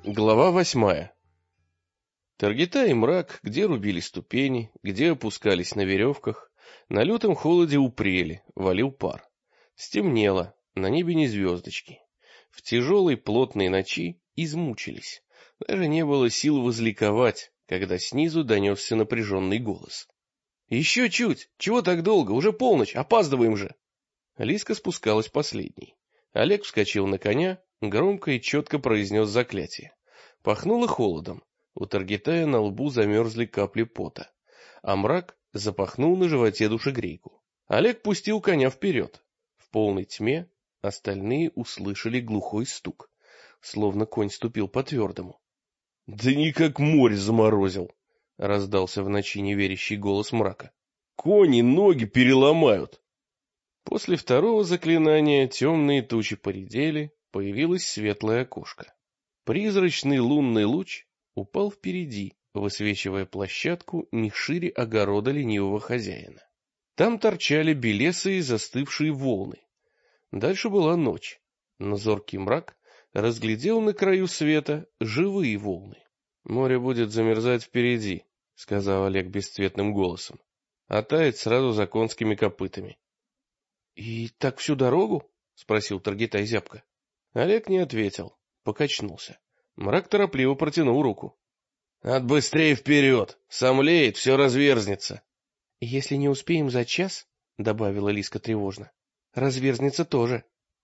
Глава 8. Таргитай и мрак, где рубили ступени, где опускались на веревках, на лютом холоде упрели, валил пар. Стемнело, на небе не звездочки. В тяжелой плотной ночи измучились. Даже не было сил возликовать, когда снизу донесся напряженный голос. «Еще чуть! Чего так долго? Уже полночь, опаздываем же!» Лиска спускалась последней. Олег вскочил на коня, громко и четко произнес заклятие. Пахнуло холодом. У Таргитая на лбу замерзли капли пота, а мрак запахнул на животе душегрейку. Олег пустил коня вперед. В полной тьме остальные услышали глухой стук, словно конь ступил по твердому. — Да не как море заморозил! — раздался в ночи неверящий голос мрака. — Кони ноги переломают! После второго заклинания темные тучи поредели, появилось светлое окошко. Призрачный лунный луч упал впереди, высвечивая площадку не шире огорода ленивого хозяина. Там торчали белесые застывшие волны. Дальше была ночь, но зоркий мрак разглядел на краю света живые волны. — Море будет замерзать впереди, — сказал Олег бесцветным голосом, — а тает сразу за конскими копытами. — И так всю дорогу? — спросил Таргитай зябко. Олег не ответил, покачнулся. Мрак торопливо протянул руку. — Надо быстрее вперед! Сомлеет, все разверзнется. — Если не успеем за час, — добавила Лиска тревожно, — разверзнется тоже.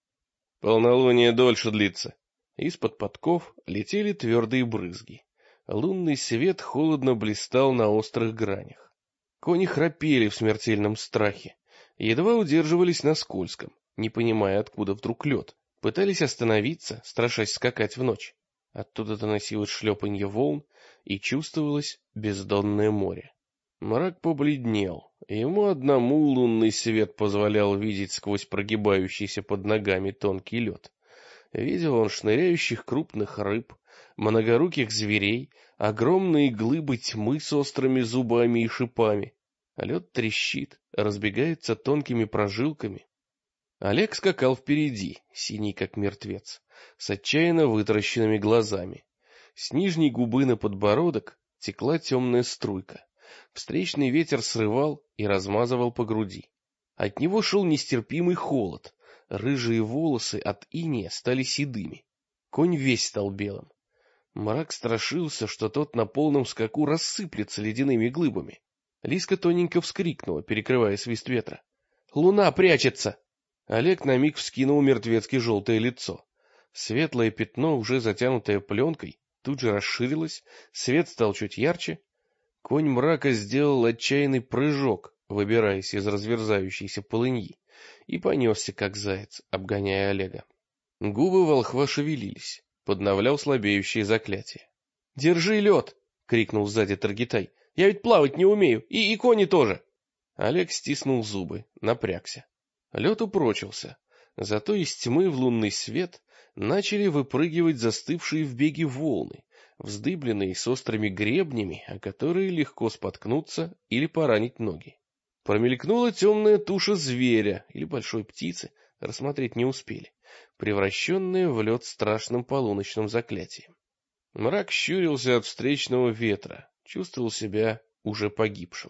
Полнолуние дольше длится. Из-под подков летели твердые брызги. Лунный свет холодно блистал на острых гранях. Кони храпели в смертельном страхе, едва удерживались на скользком, не понимая, откуда вдруг лед. Пытались остановиться, страшась скакать в ночь. Оттуда доносилось шлепанье волн, и чувствовалось бездонное море. Мрак побледнел, ему одному лунный свет позволял видеть сквозь прогибающийся под ногами тонкий лед. Видел он шныряющих крупных рыб, многоруких зверей, огромные глыбы тьмы с острыми зубами и шипами. Лед трещит, разбегается тонкими прожилками. Олег скакал впереди, синий как мертвец, с отчаянно вытаращенными глазами. С нижней губы на подбородок текла темная струйка. Встречный ветер срывал и размазывал по груди. От него шел нестерпимый холод. Рыжие волосы от инея стали седыми. Конь весь стал белым. Мрак страшился, что тот на полном скаку рассыплется ледяными глыбами. Лиска тоненько вскрикнула, перекрывая свист ветра. «Луна прячется!» Олег на миг вскинул мертвецки желтое лицо. Светлое пятно, уже затянутое пленкой, тут же расширилось, свет стал чуть ярче. Конь мрака сделал отчаянный прыжок, выбираясь из разверзающейся полыньи, и понесся, как заяц, обгоняя Олега. Губы волхва шевелились, подновлял слабеющее заклятие. — Держи лед! — крикнул сзади Таргитай. — Я ведь плавать не умею, и кони тоже! Олег стиснул зубы, напрягся. Лед упрочился, зато из тьмы в лунный свет начали выпрыгивать застывшие в беге волны, вздыбленные с острыми гребнями, о которые легко споткнуться или поранить ноги. Промелькнула темная туша зверя или большой птицы, рассмотреть не успели, превращенная в лед страшным полуночным заклятием. Мрак щурился от встречного ветра, чувствовал себя уже погибшим.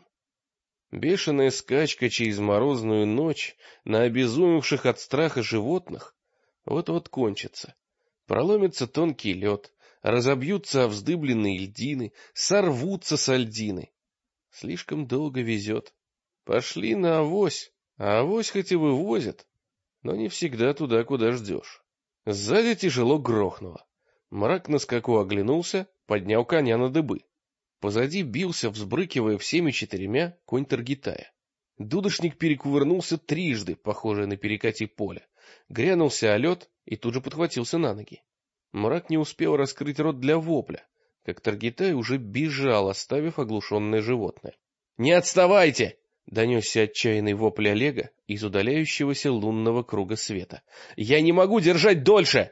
Бешеная скачка через морозную ночь на обезумевших от страха животных вот-вот кончится. Проломится тонкий лед, разобьются вздыбленные льдины, сорвутся со льдины. Слишком долго везет. Пошли на авось, а авось хоть и вывозят, но не всегда туда, куда ждешь. Сзади тяжело грохнуло. Мрак на скаку оглянулся, поднял коня на дыбы. Позади бился, взбрыкивая всеми четырьмя, конь Таргитая. Дудошник перекувырнулся трижды, похожее на перекати поле. Грянулся о лед и тут же подхватился на ноги. Мрак не успел раскрыть рот для вопля, как Таргитай уже бежал, оставив оглушенное животное. — Не отставайте! — донесся отчаянный вопль Олега из удаляющегося лунного круга света. — Я не могу держать дольше!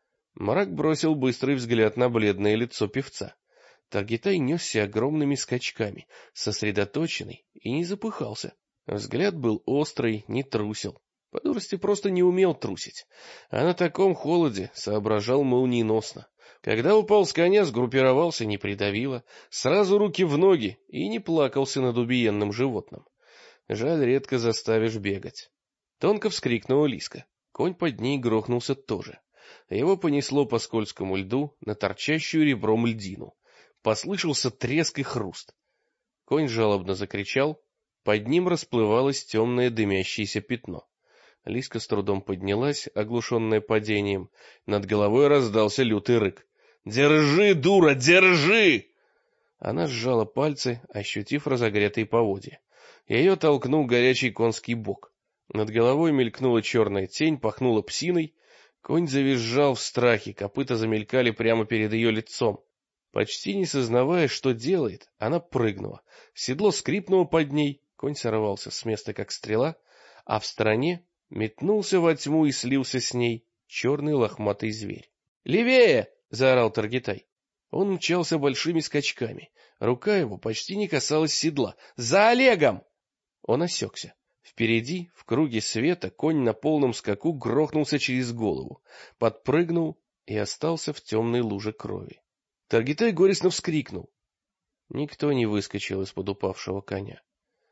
Мрак бросил быстрый взгляд на бледное лицо певца. Таргитай несся огромными скачками, сосредоточенный и не запыхался. Взгляд был острый, не трусил. По дурости просто не умел трусить. А на таком холоде соображал молниеносно. Когда упал с коня, сгруппировался, не придавило, сразу руки в ноги и не плакался над убиенным животным. Жаль, редко заставишь бегать. Тонко вскрикнула Лиска. Конь под ней грохнулся тоже. Его понесло по скользкому льду на торчащую ребром льдину. Послышался треск и хруст. Конь жалобно закричал. Под ним расплывалось темное дымящееся пятно. Лиска с трудом поднялась, оглушенная падением. Над головой раздался лютый рык. «Держи, дура, держи!» Она сжала пальцы, ощутив разогретые поводья. Ее толкнул горячий конский бок. Над головой мелькнула черная тень, пахнула псиной. Конь завизжал в страхе, копыта замелькали прямо перед ее лицом. Почти не сознавая, что делает, она прыгнула. Седло скрипнуло под ней, конь сорвался с места, как стрела, а в стороне метнулся во тьму и слился с ней черный лохматый зверь. «Левее!» — заорал Таргитай. Он мчался большими скачками. Рука его почти не касалась седла. «За Олегом!» Он осекся. Впереди, в круге света, конь на полном скаку грохнулся через голову, подпрыгнул и остался в темной луже крови. Таргитай горестно вскрикнул. Никто не выскочил из-под упавшего коня.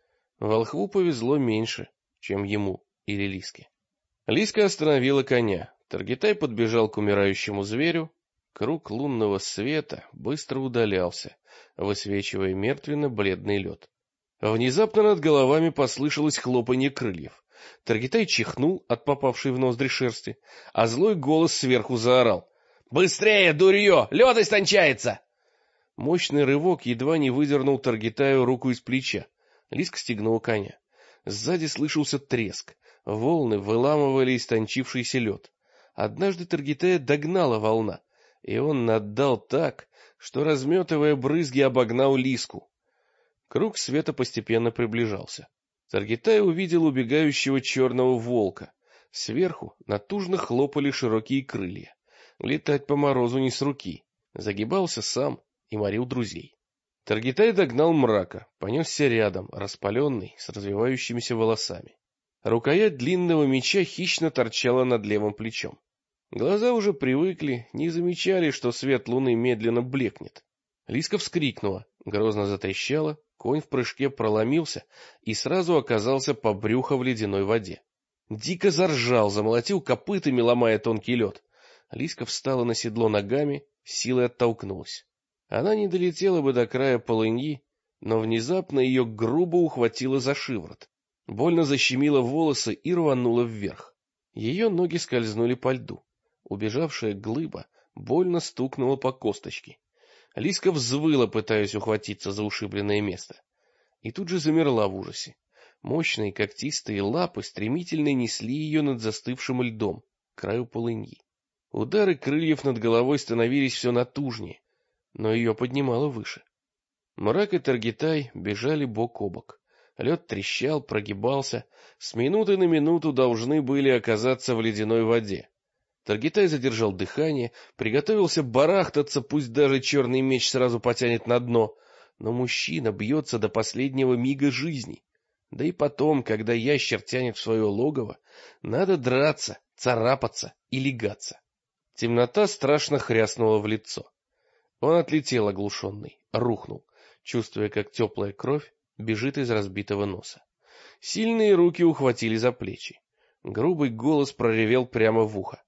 Волхву повезло меньше, чем ему или Лиске. Лиска остановила коня. Таргитай подбежал к умирающему зверю. Круг лунного света быстро удалялся, высвечивая мертвенно-бледный лед. Внезапно над головами послышалось хлопанье крыльев. Таргитай чихнул от попавшей в ноздри шерсти, а злой голос сверху заорал: «Быстрее, дурье! Лед истончается!» Мощный рывок едва не выдернул Таргитаю руку из плеча. Лиска стегнула коня. Сзади слышался треск. Волны выламывали истончившийся лед. Однажды Таргитая догнала волна, и он наддал так, что, разметывая брызги, обогнал Лиску. Круг света постепенно приближался. Таргитай увидел убегающего черного волка. Сверху натужно хлопали широкие крылья. Летать по морозу не с руки. Загибался сам и морил друзей. Таргитай догнал мрака, понесся рядом, распаленный, с развивающимися волосами. Рукоять длинного меча хищно торчала над левым плечом. Глаза уже привыкли, не замечали, что свет луны медленно блекнет. Лиска вскрикнула, грозно затрещала, конь в прыжке проломился и сразу оказался по брюхо в ледяной воде. Дико заржал, замолотил копытами, ломая тонкий лед. Лиска встала на седло ногами, силой оттолкнулась. Она не долетела бы до края полыньи, но внезапно ее грубо ухватило за шиворот. Больно защемило волосы и рвануло вверх. Ее ноги скользнули по льду. Убежавшая глыба больно стукнула по косточке. Лиска взвыла, пытаясь ухватиться за ушибленное место. И тут же замерла в ужасе. Мощные когтистые лапы стремительно несли ее над застывшим льдом, к краю полыньи. Удары крыльев над головой становились все натужнее, но ее поднимало выше. Мрак и Таргитай бежали бок о бок. Лед трещал, прогибался. С минуты на минуту должны были оказаться в ледяной воде. Таргитай задержал дыхание, приготовился барахтаться, пусть даже черный меч сразу потянет на дно. Но мужчина бьется до последнего мига жизни. Да и потом, когда ящер тянет в свое логово, надо драться, царапаться и легаться. Темнота страшно хряснула в лицо. Он отлетел оглушенный, рухнул, чувствуя, как теплая кровь бежит из разбитого носа. Сильные руки ухватили за плечи. Грубый голос проревел прямо в ухо: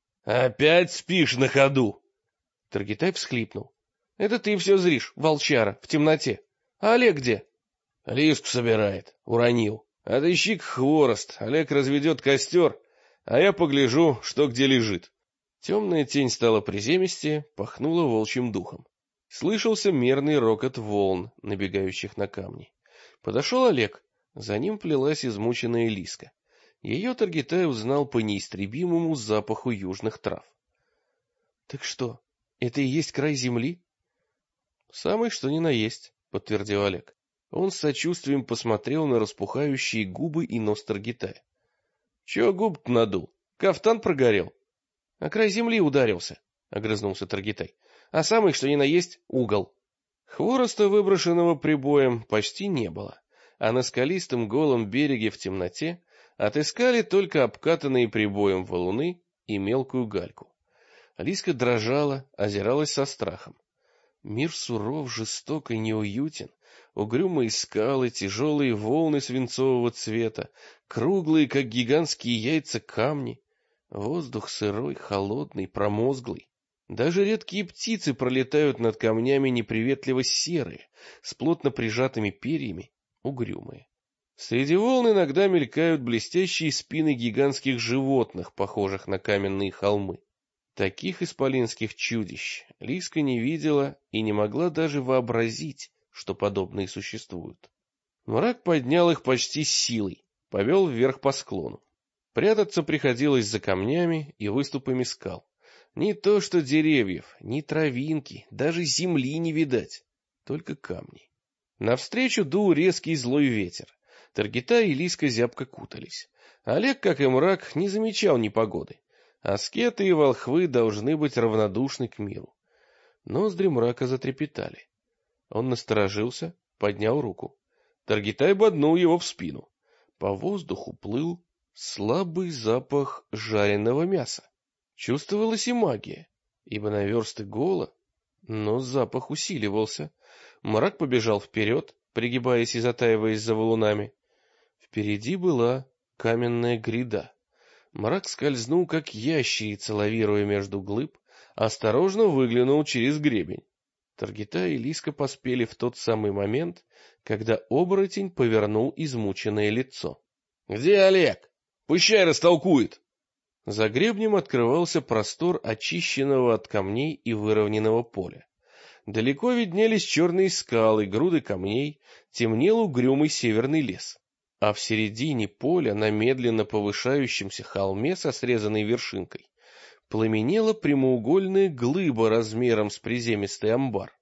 «Опять спишь на ходу?» Таргитай всхлипнул. «Это ты все зришь, волчара, в темноте. А Олег где?» «Лиску собирает. Уронил. Отыщи-ка хворост. Олег разведет костер, а я погляжу, что где лежит». Темная тень стала приземистее, пахнула волчьим духом. Слышался мерный рокот волн, набегающих на камни. Подошел Олег. За ним плелась измученная Лиска. Ее Таргитай узнал по неистребимому запаху южных трав. — Так что, это и есть край земли? — Самый что ни на есть, — подтвердил Олег. Он с сочувствием посмотрел на распухающие губы и нос Таргитая. — Чего губ-то надул? Кафтан прогорел? — А край земли ударился, — огрызнулся Таргитай. — А самый что ни на есть угол. Хвороста, выброшенного прибоем, почти не было, а на скалистом голом береге в темноте отыскали только обкатанные прибоем валуны и мелкую гальку. Лиска дрожала, озиралась со страхом. Мир суров, жесток и неуютен. Угрюмые скалы, тяжелые волны свинцового цвета, круглые, как гигантские яйца, камни. Воздух сырой, холодный, промозглый. Даже редкие птицы пролетают над камнями неприветливо серые, с плотно прижатыми перьями, угрюмые. Среди волн иногда мелькают блестящие спины гигантских животных, похожих на каменные холмы. Таких исполинских чудищ Лиска не видела и не могла даже вообразить, что подобные существуют. Мрак поднял их почти силой, повел вверх по склону. Прятаться приходилось за камнями и выступами скал. Не то что деревьев, ни травинки, даже земли не видать, только камни. Навстречу дул резкий злой ветер. Таргита и Лиска зябко кутались. Олег, как и Мрак, не замечал непогоды. Аскеты и волхвы должны быть равнодушны к миру. Ноздри Мрака затрепетали. Он насторожился, поднял руку. Таргитай боднул его в спину. По воздуху плыл слабый запах жареного мяса. Чувствовалась и магия, ибо на версты гола, но запах усиливался. Мрак побежал вперед, пригибаясь и затаиваясь за валунами. Впереди была каменная гряда. Мрак скользнул, как ящерица, лавируя между глыб, осторожно выглянул через гребень. Таргита и Лиска поспели в тот самый момент, когда оборотень повернул измученное лицо. — Где Олег? Пущай растолкует! За гребнем открывался простор очищенного от камней и выровненного поля. Далеко виднелись черные скалы, груды камней, темнел угрюмый северный лес. А в середине поля, на медленно повышающемся холме со срезанной вершинкой, пламенела прямоугольная глыба размером с приземистый амбар.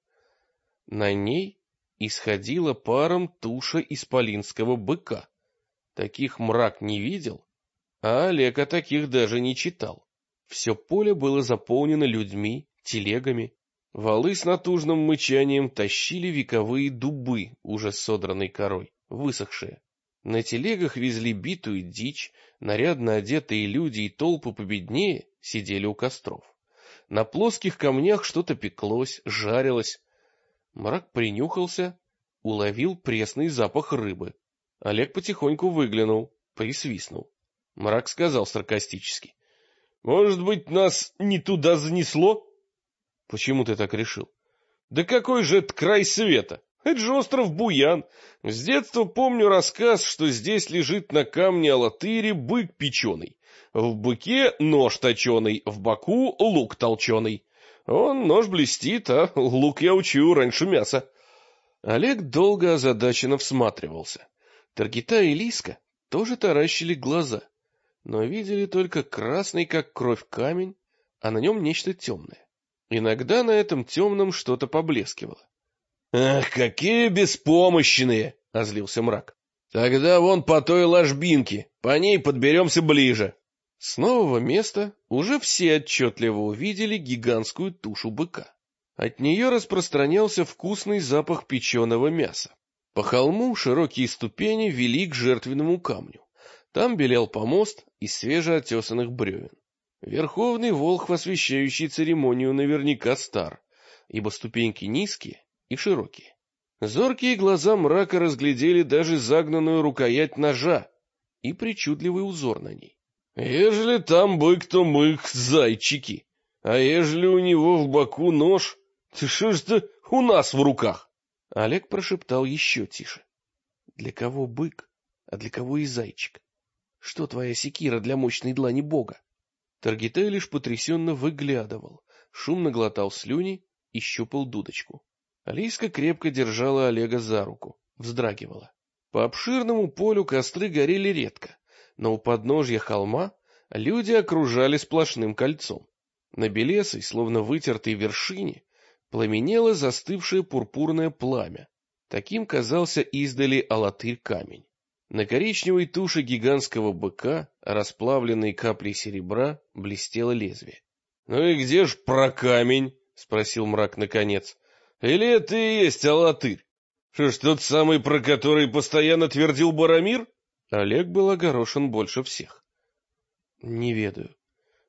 На ней исходила паром туша исполинского быка. Таких Мрак не видел, а Олег о таких даже не читал. Все поле было заполнено людьми, телегами. Валы с натужным мычанием тащили вековые дубы, уже содранной корой, высохшие. На телегах везли битую дичь, нарядно одетые люди и толпы победнее сидели у костров. На плоских камнях что-то пеклось, жарилось. Мрак принюхался, уловил пресный запах рыбы. Олег потихоньку выглянул, присвистнул. Мрак сказал саркастически: — Может быть, нас не туда занесло? — Почему ты так решил? — Да какой же это край света? Это же остров Буян. С детства помню рассказ, что здесь лежит на камне Алатыре бык печеный. В быке нож точеный, в боку лук толченый. Он нож блестит, а лук я учу раньше мяса. Олег долго озадаченно всматривался. Таргита и Лиска тоже таращили глаза, но видели только красный, как кровь, камень, а на нем нечто темное. Иногда на этом темном что-то поблескивало. «Ах, какие беспомощные!» — озлился Мрак. «Тогда вон по той ложбинке, по ней подберемся ближе». С нового места уже все отчетливо увидели гигантскую тушу быка. От нее распространялся вкусный запах печеного мяса. По холму широкие ступени вели к жертвенному камню. Там белел помост из свежеотесанных бревен. Верховный волхв, освещающий церемонию, наверняка стар, ибо ступеньки низкие и широкие. Зоркие глаза Мрака разглядели даже загнанную рукоять ножа и причудливый узор на ней. Ежели там бык, то мы зайчики, а ежели у него в боку нож, то что ж это у нас в руках? Олег прошептал еще тише. Для кого бык, а для кого и зайчик? Что твоя секира для мощной длани бога? Таргитай лишь потрясенно выглядывал, шумно глотал слюни и щупал дудочку. Лиска крепко держала Олега за руку, вздрагивала. По обширному полю костры горели редко, но у подножья холма люди окружали сплошным кольцом. На белесой, словно вытертой вершине, пламенело застывшее пурпурное пламя. Таким казался издали Алатырь камень. На коричневой туше гигантского быка, расплавленной каплей серебра, блестело лезвие. — Ну и где ж про камень? — спросил Мрак наконец. — Или это и есть Алатырь? Что ж, тот самый, про который постоянно твердил Барамир? Олег был огорошен больше всех. — Не ведаю.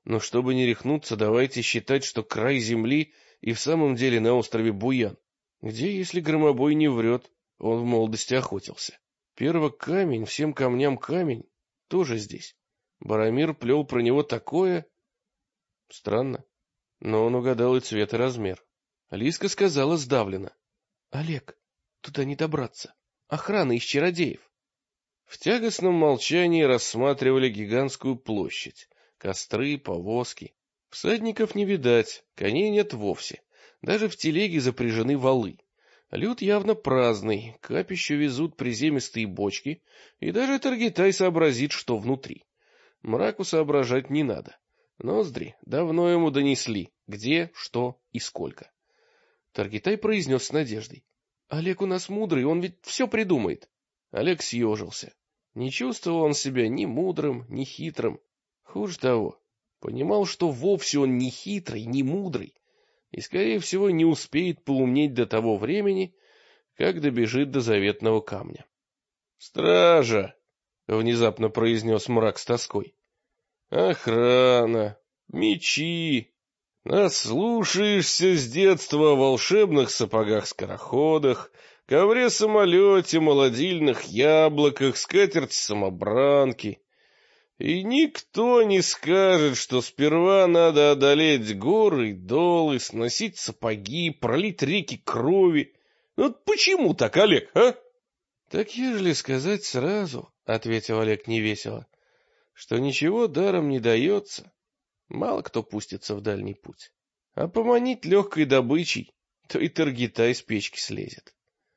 Но чтобы не рехнуться, давайте считать, что край земли и в самом деле на острове Буян. Где, если громобой не врет, он в молодости охотился. Камень, всем камням камень, тоже здесь. Барамир плел про него такое... Странно, но он угадал и цвет, и размер. Лиска сказала сдавленно: — Олег, туда не добраться. Охрана из чародеев. В тягостном молчании рассматривали гигантскую площадь. Костры, повозки. Всадников не видать, коней нет вовсе. Даже в телеге запряжены валы. Люд явно праздный, к капищу везут приземистые бочки, и даже Таргитай сообразит, что внутри. Мраку соображать не надо. Ноздри давно ему донесли, где, что и сколько. Таргитай произнес с надеждой: — Олег у нас мудрый, он ведь все придумает. Олег съежился. Не чувствовал он себя ни мудрым, ни хитрым. Хуже того, понимал, что вовсе он не хитрый, не мудрый, и, скорее всего, не успеет поумнеть до того времени, как добежит до заветного камня. — Стража! — внезапно произнес мрак с тоской. — Охрана! Мечи! Наслушаешься с детства о волшебных сапогах-скороходах, ковре-самолете, молодильных яблоках, скатерти-самобранки. И никто не скажет, что сперва надо одолеть горы и долы, сносить сапоги, пролить реки крови. Ну почему так, Олег, а? — Так ежели сказать сразу, — ответил Олег невесело, — что ничего даром не дается, мало кто пустится в дальний путь. А поманить легкой добычей, то и Таргитай с печки слезет.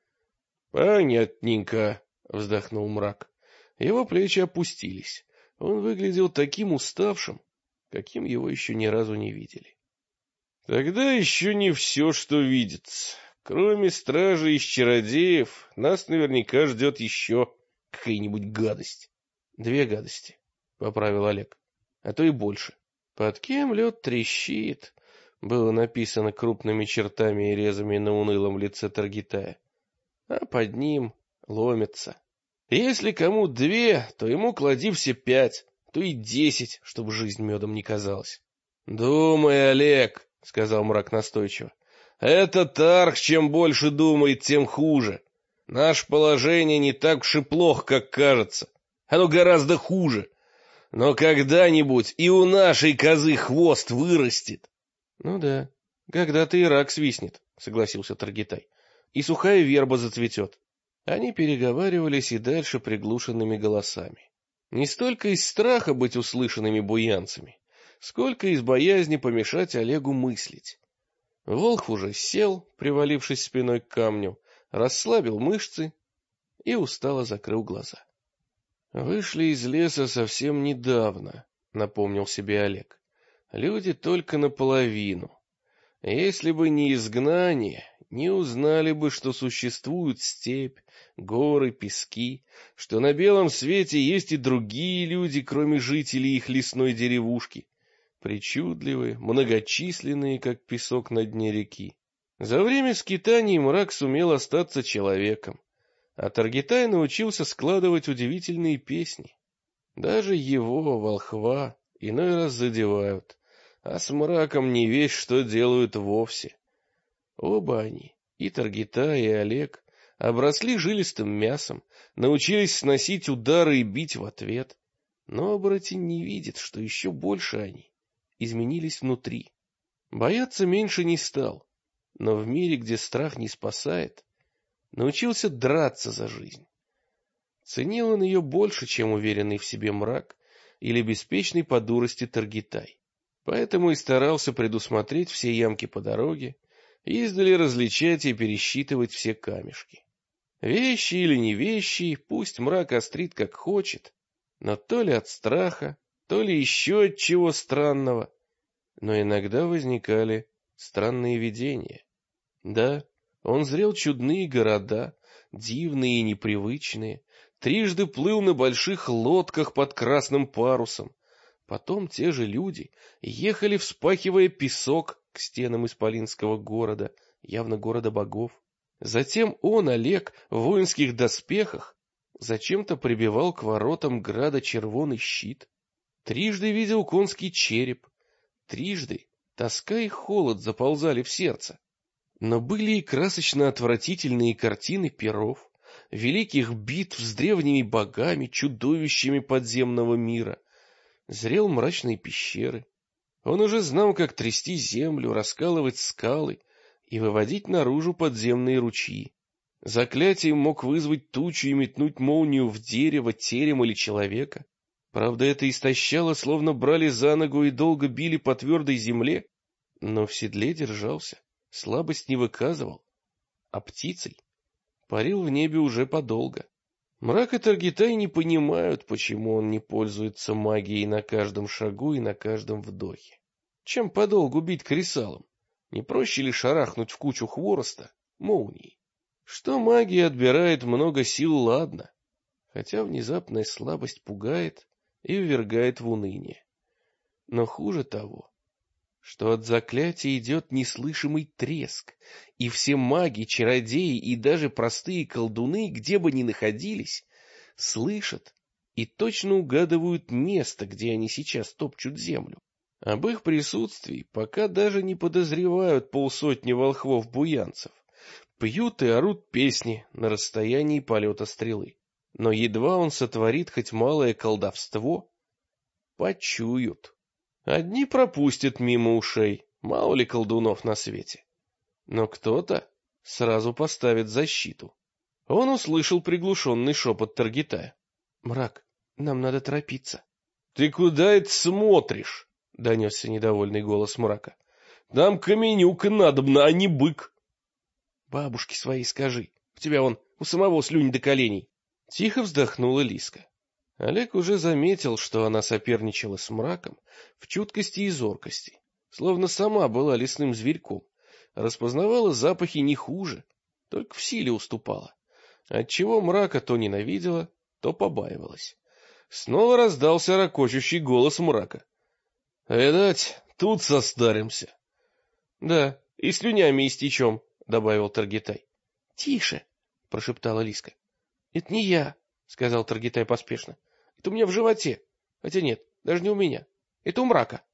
— Понятненько, — вздохнул мрак. Его плечи опустились. Он выглядел таким уставшим, каким его еще ни разу не видели. — Тогда еще не все, что видится. Кроме стражи из чародеев, нас наверняка ждет еще какая-нибудь гадость. — 2 гадости, — поправил Олег, — а то и больше. Под кем лед трещит, было написано крупными чертами и резами на унылом лице Таргитая, а под ним ломится. Если кому 2, то ему клади все 5, то и 10, чтобы жизнь медом не казалась. — Думай, Олег, — сказал мрак настойчиво, — этот арх чем больше думает, тем хуже. Наше положение не так уж и плохо, как кажется. Оно гораздо хуже. Но когда-нибудь и у нашей козы хвост вырастет. — Ну да, когда-то и рак свистнет, — согласился Таргитай, — и сухая верба зацветет. Они переговаривались и дальше приглушенными голосами. Не столько из страха быть услышанными буянцами, сколько из боязни помешать Олегу мыслить. Волхв уже сел, привалившись спиной к камню, расслабил мышцы и устало закрыл глаза. «Вышли из леса совсем недавно», — напомнил себе Олег. «Люди только наполовину. Если бы не изгнание, не узнали бы, что существует степь, горы, пески, что на белом свете есть и другие люди, кроме жителей их лесной деревушки, причудливые, многочисленные, как песок на дне реки. За время скитаний мрак сумел остаться человеком, а Таргитай научился складывать удивительные песни. Даже его, волхва, иной раз задевают, а с мраком не весть что делают вовсе. Оба они, и Таргитай, и Олег, обросли жилистым мясом, научились сносить удары и бить в ответ. Но оборотень не видит, что еще больше они изменились внутри. Бояться меньше не стал, но в мире, где страх не спасает, научился драться за жизнь. Ценил он ее больше, чем уверенный в себе мрак или беспечный по дурости Таргитай. Поэтому и старался предусмотреть все ямки по дороге, издали различать и пересчитывать все камешки. Вещи или не вещи, пусть мрак острит как хочет, но то ли от страха, то ли еще от чего странного, но иногда возникали странные видения. Да, он зрел чудные города, дивные и непривычные, трижды плыл на больших лодках под красным парусом. Потом те же люди ехали, вспахивая песок, к стенам исполинского города, явно города богов. Затем он, Олег, в воинских доспехах, зачем-то прибивал к воротам града червоный щит. Трижды видел конский череп, Трижды тоска и холод заползали в сердце. Но были и красочно отвратительные картины перов, великих битв с древними богами, чудовищами подземного мира. Зрел мрачные пещеры. Он уже знал, как трясти землю, раскалывать скалы и выводить наружу подземные ручьи. Заклятием мог вызвать тучу и метнуть молнию в дерево, терем или человека. Правда, это истощало, словно брали за ногу и долго били по твердой земле, но в седле держался, слабость не выказывал, а птицей парил в небе уже подолго. Мрак и Таргитай не понимают, почему он не пользуется магией на каждом шагу и на каждом вдохе. Чем подолгу бить кресалом? Не проще ли шарахнуть в кучу хвороста молнией? Что магия отбирает много сил, ладно, хотя внезапная слабость пугает и ввергает в уныние. Но хуже того, что от заклятия идет неслышимый треск, и все маги, чародеи и даже простые колдуны, где бы ни находились, слышат и точно угадывают место, где они сейчас топчут землю. Об их присутствии пока даже не подозревают полсотни волхвов-буянцев. Пьют и орут песни на расстоянии полета стрелы. Но едва он сотворит хоть малое колдовство, почуют. Одни пропустят мимо ушей, мало ли колдунов на свете. Но кто-то сразу поставит защиту. Он услышал приглушенный шепот Таргитая. — Мрак, нам надо торопиться. — Ты куда это смотришь? — донесся недовольный голос Мрака. — Нам каменюка надобна, а не бык. — Бабушке своей скажи, у тебя вон у самого слюнь до коленей. Тихо вздохнула Лиска. Олег уже заметил, что она соперничала с Мраком в чуткости и зоркости, словно сама была лесным зверьком, распознавала запахи не хуже, только в силе уступала, отчего Мрака то ненавидела, то побаивалась. Снова раздался ракочущий голос Мрака. — Видать, тут состаримся. — Да, и слюнями истечем, — добавил Таргитай. — Тише, — прошептала Лиска. — Это не я, — сказал Таргитай поспешно. — Это у меня в животе. Хотя нет, даже не у меня. Это у Мрака.